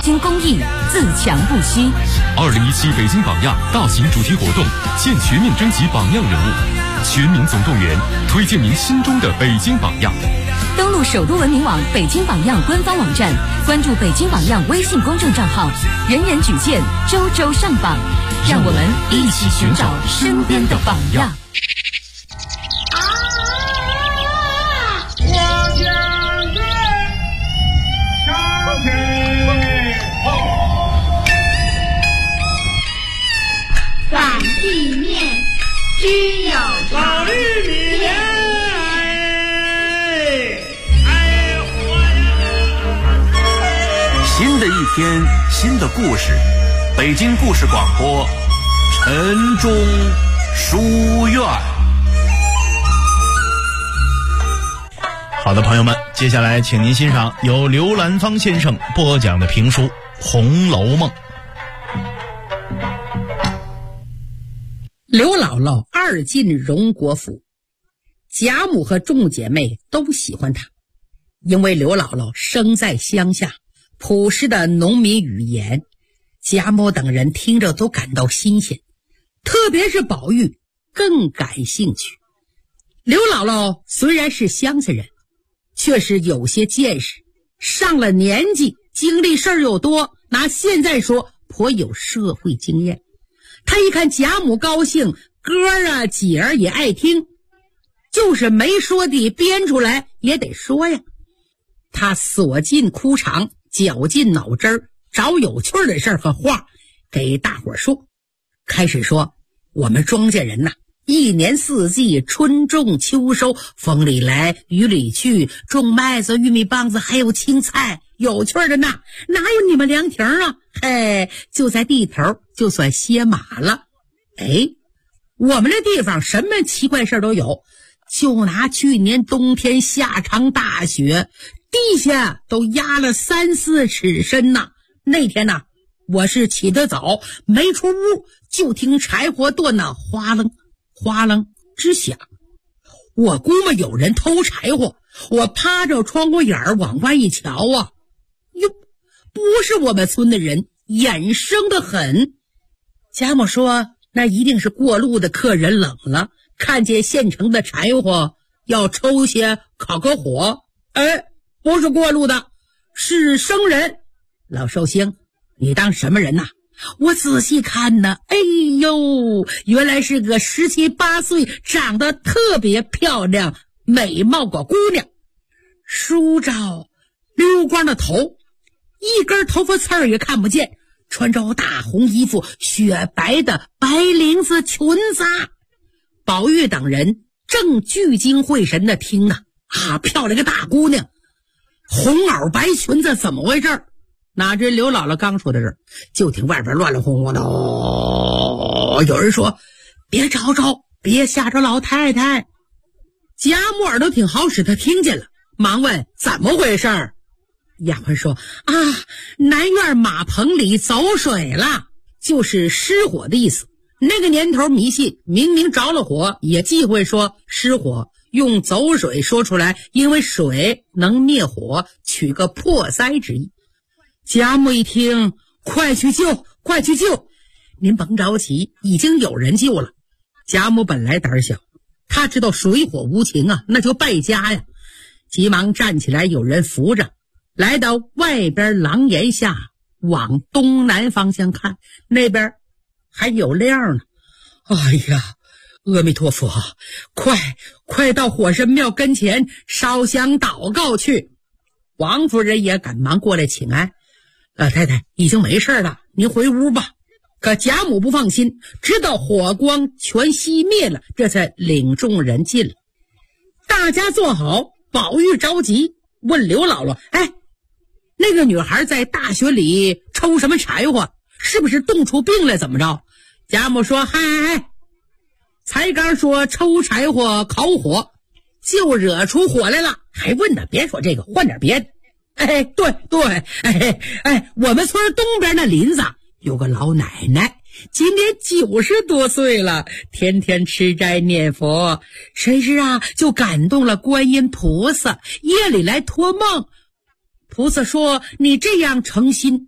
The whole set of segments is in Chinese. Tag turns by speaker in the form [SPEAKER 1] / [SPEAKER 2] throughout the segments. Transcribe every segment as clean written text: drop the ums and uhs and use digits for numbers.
[SPEAKER 1] 经公益，自强不息。
[SPEAKER 2] 2017北京榜样大型主题活动现全面征集榜样人物，全民总动员，推荐您心中的北京榜样。
[SPEAKER 1] 登录首都文明网北京榜样官方网站，关注北京榜样微信公众账号，人人举荐，周周上榜，让我们一起寻找身边的榜样。
[SPEAKER 3] 擀地面，只有
[SPEAKER 4] 老玉米莲，
[SPEAKER 5] 新的一天，新的故事，北京故事广播，晨钟书院。
[SPEAKER 6] 好的，朋友们，接下来请您欣赏由刘兰芳先生播讲的评书《红楼梦》。
[SPEAKER 7] 刘姥姥二进荣国府，贾母和众姐妹都喜欢她，因为刘姥姥生在乡下，朴实的农民语言，贾母等人听着都感到新鲜，特别是宝玉更感兴趣。刘姥姥虽然是乡下人，却是有些见识，上了年纪，经历事儿又多，拿现在说颇有社会经验。他一看贾母高兴，哥啊姐儿也爱听，就是没说的编出来也得说呀。他锁进哭肠，绞尽脑汁儿，找有趣的事儿和话给大伙儿说。开始说，我们庄稼人呐，一年四季，春种秋收，风里来雨里去，种麦子、玉米棒子还有青菜，有趣的呢，哪有你们凉亭啊？嘿，就在地头就算歇马了。哎，我们这地方什么奇怪事都有，就拿去年冬天下场大雪，地下都压了3、4尺深呐。那天呢，我是起得早，没出屋，就听柴火剁那哗楞哗楞直响。我估摸有人偷柴火，我趴着窗户眼儿往外一瞧啊，哟，不是我们村的人，眼生得很。贾母说，那一定是过路的客人冷了，看见现成的柴火，要抽些烤个火。哎，不是过路的，是生人。老寿星，你当什么人呐？我仔细看呢，哎呦，原来是个17、18岁，长得特别漂亮，美貌个姑娘。梳着溜光的头，一根头发刺儿也看不见，穿着大红衣服，雪白的白绫子裙子。宝玉等人正聚精会神的听呢，啊，漂亮个大姑娘，红袄白裙子，怎么回事？哪知刘姥姥刚说的事，就听外边乱乱哄哄的，有人说，别吵吵，别吓着老太太。贾母耳朵挺好使，他听见了，忙问怎么回事。丫鬟说，啊，南院马棚里走水了，就是失火的意思。那个年头迷信，明明着了火也忌讳说失火，用走水说出来，因为水能灭火，取个破灾之意。贾母一听，快去救，快去救！您甭着急，已经有人救了。贾母本来胆小，他知道水火无情啊，那就败家呀，急忙站起来，有人扶着，来到外边廊檐下，往东南方向看，那边还有亮呢。哎呀，阿弥陀佛，快到火神庙跟前烧香祷告去。王夫人也赶忙过来请安，老太太已经没事了，您回屋吧。可贾母不放心，直到火光全熄灭了，这才领众人进了。大家坐好，宝玉着急问刘姥姥，哎，那个女孩在大雪里抽什么柴火，是不是冻出病来，怎么着？贾母说，嗨，才刚说抽柴火烤火，就惹出火来了，还问呢，别说这个，换点别的。哎，对，我们村东边那林子有个老奶奶，今年90多岁了，天天吃斋念佛，谁知啊，就感动了观音菩萨，夜里来托梦。菩萨说，你这样诚心，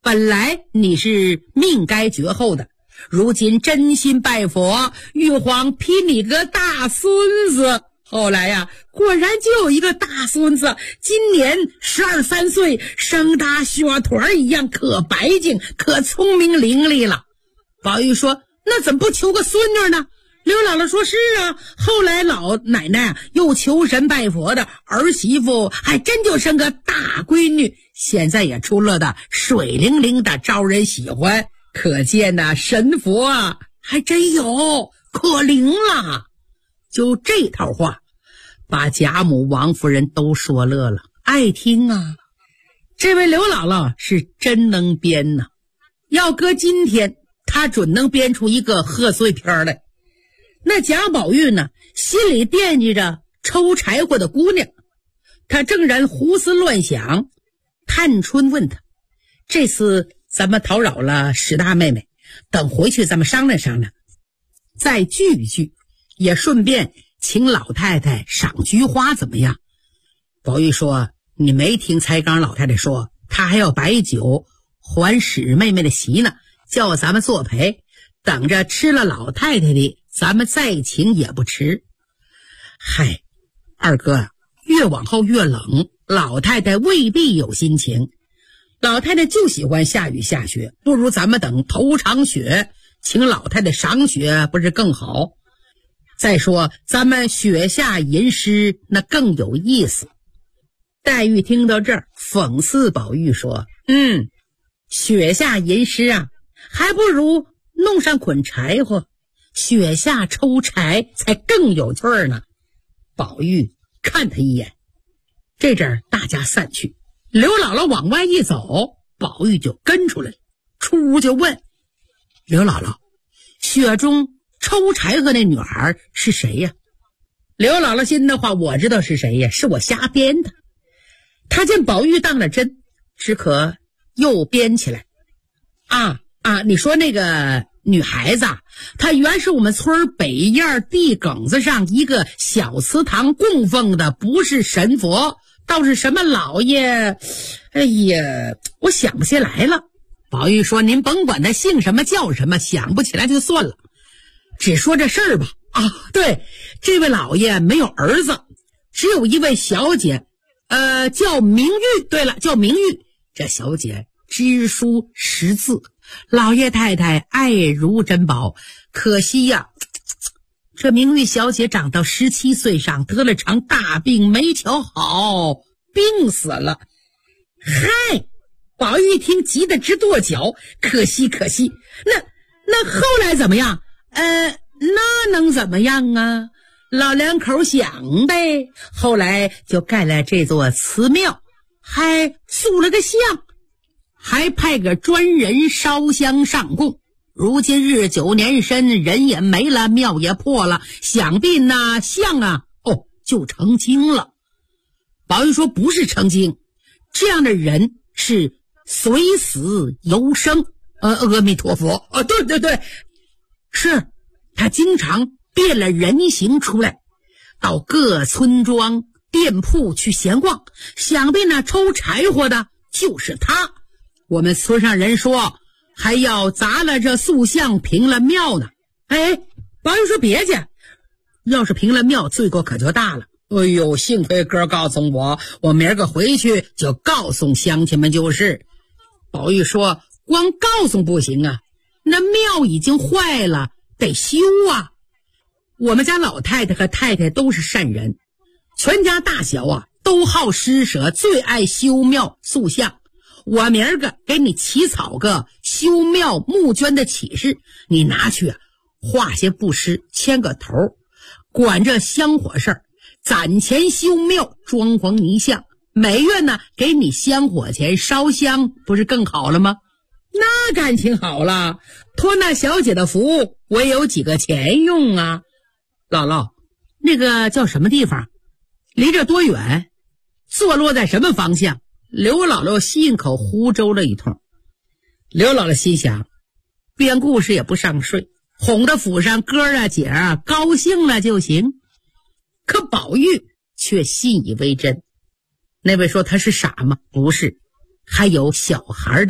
[SPEAKER 7] 本来你是命该绝后的，如今真心拜佛，玉皇批你个大孙子。后来呀，果然就有一个大孙子，今年12、3岁，生大雪腿一样，可白净，可聪明伶俐了。宝玉说：“那怎么不求个孙女呢？”刘姥姥说：“是啊，后来老奶奶又求神拜佛的，儿媳妇还真就生个大闺女，现在也出落的水灵灵的，招人喜欢。可见呐，神佛啊，还真有，可灵了。”就这套话，把贾母、王夫人都说乐了，爱听啊。这位刘姥姥是真能编呐，要搁今天，她准能编出一个贺岁片来。那贾宝玉呢，心里惦记着抽柴火的姑娘，他正然胡思乱想。探春问他：“这次咱们讨扰了史大妹妹，等回去咱们商量商量，再聚一聚，也顺便请老太太赏菊花，怎么样？”宝玉说：“你没听才刚老太太说，她还要摆酒还史妹妹的席呢，叫咱们作陪，等着吃了老太太的，咱们再请也不迟。”嗨，二哥，越往后越冷，老太太未必有心情。老太太就喜欢下雨下雪，不如咱们等头场雪，请老太太赏雪，不是更好？再说咱们雪下吟诗，那更有意思。黛玉听到这儿，讽刺宝玉说：“雪下吟诗啊，还不如弄上捆柴火，雪下抽柴才更有趣儿呢。”宝玉看他一眼，这阵儿大家散去，刘姥姥往外一走，宝玉就跟出来了，出屋就问刘姥姥：“雪中抽柴火那女孩是谁呀？”刘姥姥心的话，我知道是谁呀，是我瞎编的。他见宝玉当了真，只可又编起来。你说那个女孩子，她原是我们村北院地埂子上一个小祠堂供奉的，不是神佛，倒是什么老爷。哎呀，我想不起来了。宝玉说：“您甭管他姓什么叫什么，想不起来就算了，只说这事儿吧。”对，这位老爷没有儿子，只有一位小姐，叫明玉。对了，叫明玉。这小姐知书识字，老爷太太爱如珍宝。可惜呀，这明玉小姐长到17岁上，得了场大病，没瞧好，病死了。嗨，宝玉一听急得直跺脚，可惜。那后来怎么样？那能怎么样啊？老两口想呗，后来就盖了这座祠庙，还塑了个像，还派个专人烧香上供。如今日久年深，人也没了，庙也破了，想必那像啊，就成精了。宝玉说：“不是成精，这样的人是随死犹生。阿弥陀佛。对，是他经常变了人形出来，到各村庄店铺去闲逛，想必那抽柴火的就是他。我们村上人说还要砸了这塑像平了庙呢。”宝玉说：“别介，要是平了庙，罪过可就大了。”哎呦，幸亏哥告诉我明儿个回去就告诉乡亲们就是。宝玉说：“光告诉不行啊，那庙已经坏了，得修啊。我们家老太太和太太都是善人，全家大小啊都好施舍，最爱修庙塑像。我明儿个给你起草个修庙募捐的启事，你拿去啊，画些布施，牵个头，管这香火事儿，攒钱修庙，装潢泥像，每月呢给你香火钱，烧香，不是更好了吗？”那感情好了，托那小姐的福，我也有几个钱用啊。姥姥，那个叫什么地方？离这多远？坐落在什么方向？刘姥姥信口胡诌了一通。刘姥姥心想，编故事也不上税，哄得府上哥啊姐啊高兴了就行。可宝玉却信以为真。那位说他是傻吗？不是，还有小孩的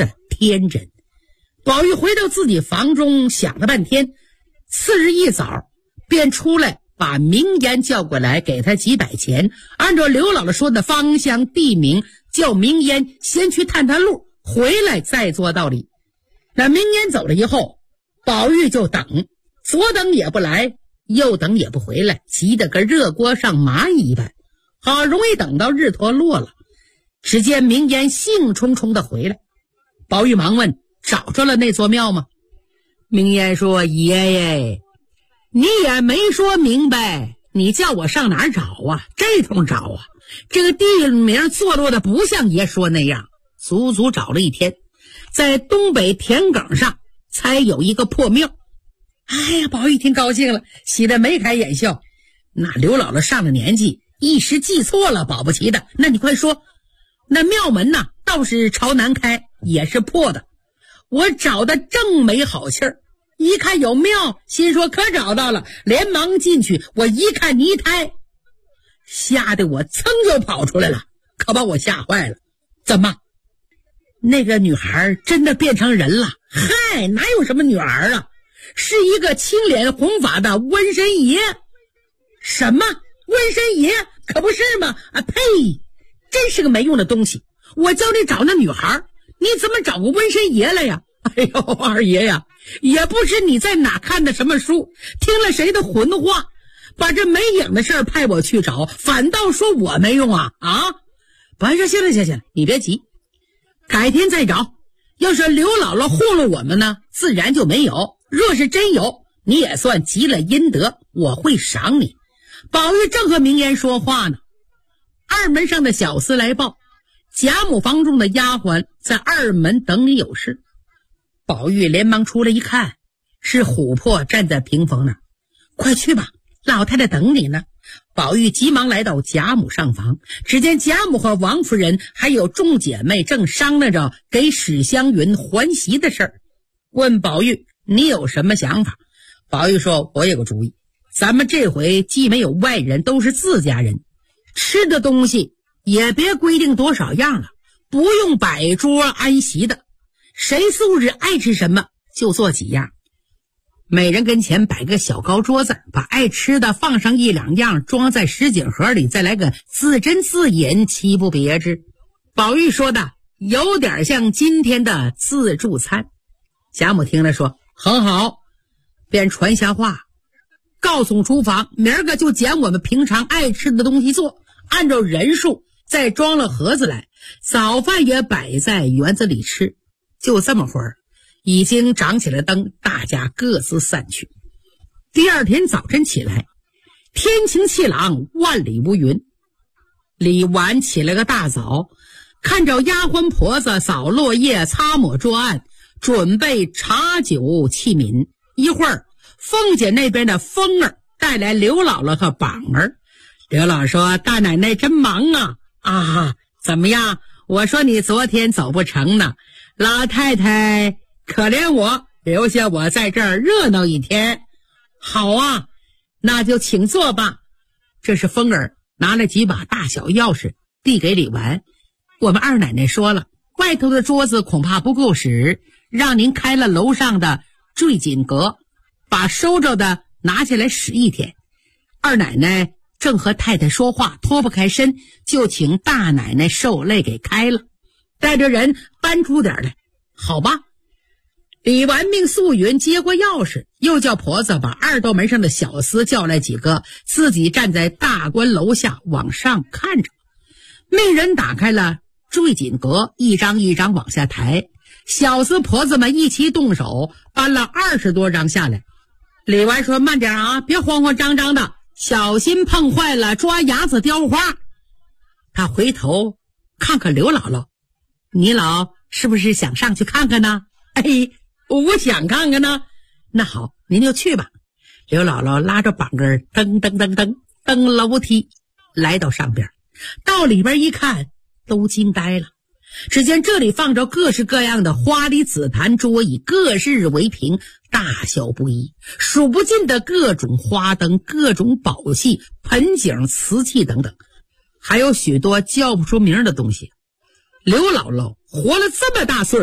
[SPEAKER 7] 天真。宝玉回到自己房中想了半天，次日一早便出来把明烟叫过来，给他几百钱，按照刘姥姥说的方向地名，叫明烟先去探探路，回来再做道理。那明烟走了以后，宝玉就等，左等也不来，右等也不回来，急得跟热锅上蚂蚁一般。好容易等到日头落了，只见明烟兴冲冲的回来。宝玉忙问：找着了那座庙吗？明烟说：爷爷，你也没说明白，你叫我上哪儿找啊？这通找啊，这个地名坐落的不像爷说那样。足足找了一天，在东北田埂上才有一个破庙。哎呀，宝玉听高兴了，喜得眉开眼笑。那刘姥姥上了年纪，一时记错了，保不齐的。那你快说，那庙门呐，倒是朝南开，也是破的。我找的正没好气儿，一看有庙，心说可找到了，连忙进去。我一看泥胎，吓得我噌就跑出来了，可把我吓坏了。怎么？那个女孩真的变成人了？嗨，哪有什么女孩啊，是一个青脸红发的瘟神爷。什么瘟神爷？可不是吗？啊呸！真是个没用的东西。我叫你找那女孩，你怎么找个瘟神爷来呀？哎呦，二爷呀，也不知你在哪看的什么书，听了谁的混话，把这没影的事儿派我去找，反倒说我没用啊！啊，不是，行了，你别急，改天再找。要是刘姥姥糊弄我们呢，自然就没有；若是真有，你也算积了阴德，我会赏你。宝玉正和明烟说话呢，二门上的小厮来报，贾母房中的丫鬟在二门等你有事。宝玉连忙出来一看，是琥珀站在屏风那儿。快去吧，老太太等你呢。宝玉急忙来到贾母上房，只见贾母和王夫人还有众姐妹正商量着给史湘云还席的事儿，问宝玉你有什么想法。宝玉说：我有个主意，咱们这回既没有外人，都是自家人，吃的东西也别规定多少样了，不用摆桌安席的，谁素日爱吃什么就做几样，每人跟前摆个小高桌子，把爱吃的放上一两样，装在什锦盒里，再来个自斟自饮，其不别致。宝玉说的有点像今天的自助餐。贾母听了说很好，便传下话，告诉厨房明儿个就捡我们平常爱吃的东西做，按照人数再装了盒子来，早饭也摆在园子里吃。就这么会儿，已经长起了灯，大家各自散去。第二天早晨起来，天晴气朗，万里无云。李纨起了个大早，看着丫鬟婆子扫落叶、擦抹桌案，准备茶酒器皿。一会儿，凤姐那边的凤儿带来刘姥姥和榜儿。刘姥姥说：大奶奶真忙啊！啊，怎么样？我说你昨天走不成呢，老太太可怜我，留下我在这儿热闹一天。好啊，那就请坐吧。这是凤儿拿了几把大小钥匙递给李纨。我们二奶奶说了，外头的桌子恐怕不够使，让您开了楼上的坠锦阁，把收着的拿下来使一天。二奶奶正和太太说话，脱不开身，就请大奶奶受累给开了，带着人搬出点来。好吧。李纨命素云接过钥匙，又叫婆子把二道门上的小厮叫来几个，自己站在大观楼下往上看着。命人打开了坠锦阁，一张一张往下抬，小厮婆子们一齐动手，搬了20多张下来。李纨说：慢点啊，别慌慌张张的，小心碰坏了抓牙子雕花。他回头看看刘姥姥，你老是不是想上去看看呢？哎，我想看看呢。那好，您就去吧。刘姥姥拉着膀根登楼梯来到上边，到里边一看，都惊呆了。只见这里放着各式各样的花梨紫檀桌椅，各式为屏，大小不一，数不尽的各种花灯、各种宝器、盆景、瓷器等等，还有许多叫不出名的东西。刘姥姥活了这么大岁数，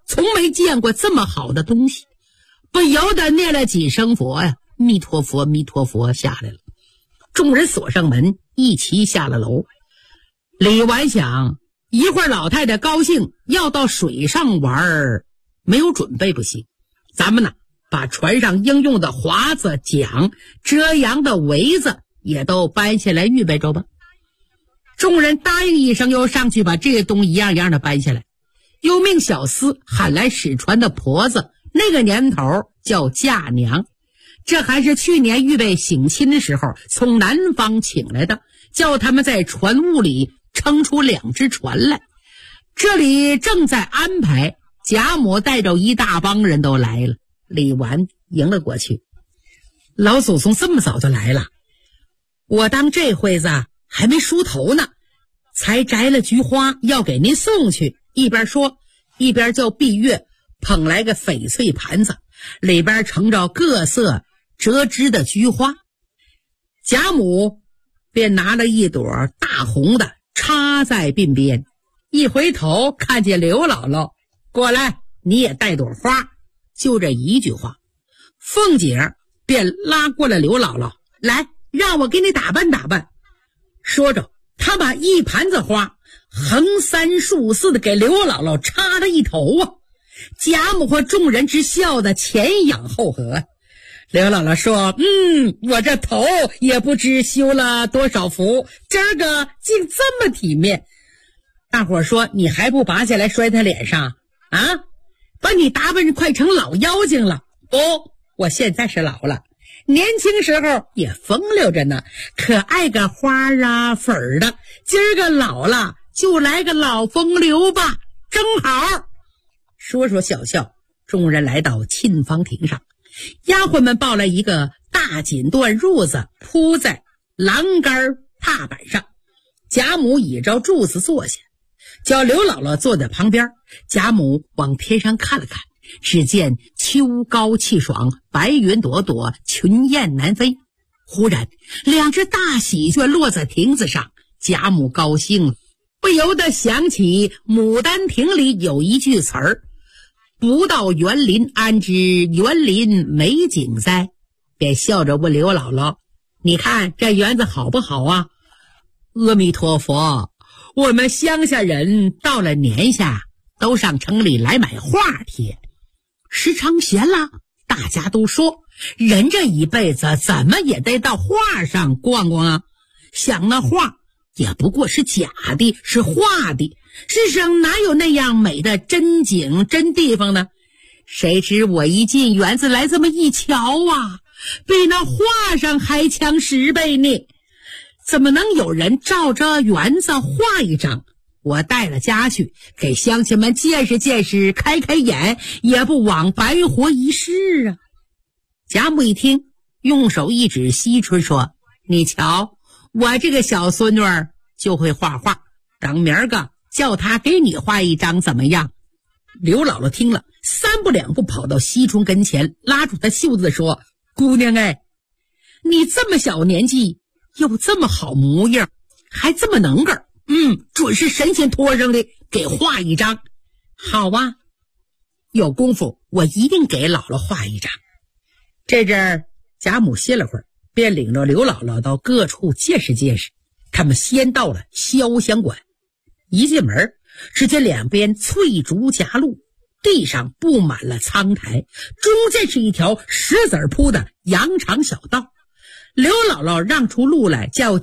[SPEAKER 7] 从没见过这么好的东西，不由得念了几声佛呀，弥陀佛，弥陀佛，下来了。众人锁上门，一齐下了楼。李纨想，一会儿老太太高兴要到水上玩，没有准备不行。咱们呢，把船上应用的划子、桨、遮阳的围子也都搬下来预备着吧。众人答应一声，又上去把这些东西一样一样的搬下来，又命小厮喊来使船的婆子，那个年头叫嫁娘，这还是去年预备省亲的时候从南方请来的，叫他们在船坞里撑出2只船来。这里正在安排，贾母带着一大帮人都来了。李纨迎了过去，老祖宗这么早就来了，我当这会子还没梳头呢，才摘了菊花要给您送去。一边说一边叫碧月捧来个翡翠盘子，里边盛着各色折枝的菊花。贾母便拿了一朵大红的插在鬓边，一回头看见刘姥姥过来，你也带朵花，就这一句话。凤姐便拉过了刘姥姥，来，让我给你打扮打扮。说着她把一盘子花横三竖四的给刘姥姥插了一头啊！贾母和众人之笑得前仰后合。刘姥姥说，我这头也不知修了多少福，这个竟这么体面。大伙说，你还不拔下来摔他脸上啊？把你打扮快成老妖精了。我现在是老了，年轻时候也风流着呢，可爱个花啊粉儿的，今儿个老了就来个老风流吧，正好。说说笑笑，众人来到沁芳亭上，丫鬟们抱来一个大锦缎褥子铺在栏杆踏板上，贾母倚着柱子坐下，叫刘姥姥坐在旁边。贾母往天上看了看，只见秋高气爽，白云朵朵，群雁南飞。忽然2只大喜鹊落在亭子上，贾母高兴了，不由得想起《牡丹亭》里有一句词儿，不到园林安知园林美景哉，便笑着问刘姥姥，你看这园子好不好啊？阿弥陀佛，我们乡下人到了年下都上城里来买画贴，时常闲了，大家都说人这一辈子怎么也得到画上逛逛啊，想那画也不过是假的，是画的，世上哪有那样美的真景真地方呢？谁知我一进园子来这么一瞧啊，比那画上还强10倍呢。怎么能有人照着园子画一张？我带了家去，给乡亲们见识见识，开开眼，也不枉白活一世啊。贾母一听，用手一指惜春说，你瞧，我这个小孙女儿就会画画，等明儿个叫她给你画一张怎么样？刘姥姥听了，3步2步跑到惜春跟前，拉住她袖子说，姑娘哎，你这么小年纪又这么好模样，还这么能干，准是神仙托上的，给画一张。好啊，有功夫我一定给姥姥画一张。这阵儿贾母歇了会儿，便领着刘姥姥到各处见识见识。他们先到了潇湘馆，一进门只见2边翠竹夹路，地上布满了苍苔，中间是一条石子铺的羊肠小道。刘姥姥让出路来，叫